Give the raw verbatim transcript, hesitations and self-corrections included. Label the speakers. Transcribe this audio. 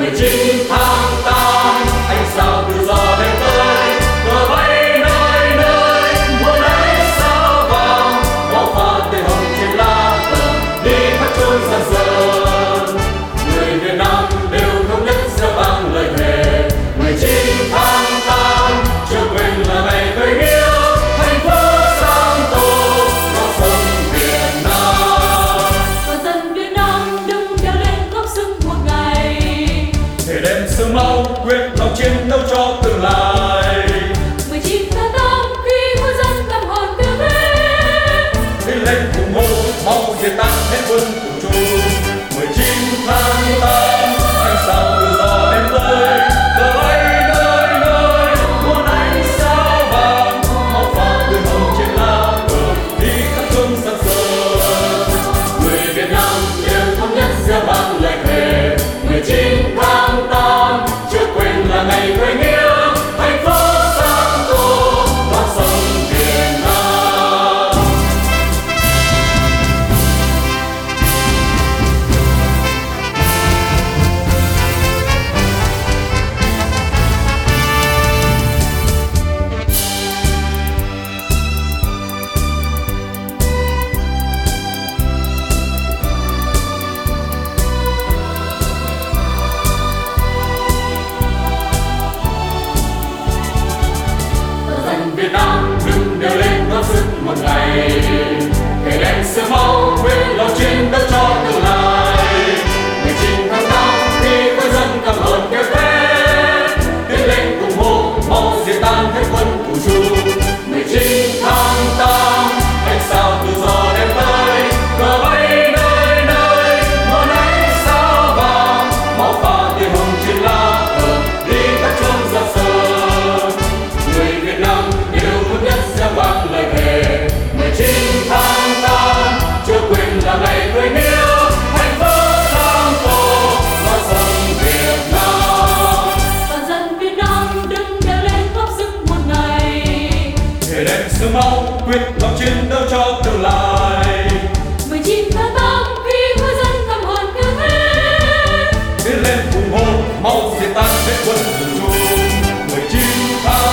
Speaker 1: mười chín tháng tám ánh sao tự do đến tới, cờ bay nơi nơi muôn ánh sao vàng, máu pha tươi hồng trên lá cờ đi khắp chốn giang sơn. Người Việt Nam đều thống nhất gieo vang lời thề, mười chín tháng tám chưa quên là ngày khởi nghĩa thành phố sang tô non sông Việt Nam.
Speaker 2: Toàn dân Việt Nam đừng đeo lên góp sức một ngày,
Speaker 1: Thể đem sương máu quyết lòng chiến đấu cho tương lai.
Speaker 2: mười chín tháng tám khi quân dân tâm hồn tiêu thế,
Speaker 1: Đi lên cùng hô mau diệt tan hết quân thù chung. mười chín tháng tám ánh sao tự do đến tới, cờ bay nơi nơi muôn ánh sao vàng, máu pha tươi hồng trên lá cờ đi khắp chốn giang sơn. Người Việt Nam đều thống nhất gieo vang lời thề, mười chín tháng tám chưa quên là ngày khởi nghĩa thành phố sang tô non sông Việt Nam. Dân Việt Nam đừng đều lên góp sức một ngày, thể đem sương máu quyết lòng chiến đấu cho tương lai. mười chín tháng tám khi quân dân tâm hồn kêu thế, tiến lên cùng hô mau diệt tan hết quân thù chung. mười chín tháng tám ánh sao tự do đem tới, cờ bay nơi nơi muôn ánh sao vàng, máu pha tươi hồng trên lá cờ đi khắp chốn giang sơn. Người Việt Nam đều thống nhất gieo vang lời thề, mười chín tháng tám chưa quên là ngày khởi nghĩa thành phố sang tô non sông Việt Nam.
Speaker 2: toàn dân Việt Nam đừng đeo lên góp sức một ngày,
Speaker 1: Thể đem sương máu quyết lòng chiến đấu cho tương lai.
Speaker 2: mười chín tháng tám khi quân dân tâm hồn tiêu thế,
Speaker 1: Tiến lên cùng hô mau diệt tan hết quân thù chung. mười chín tháng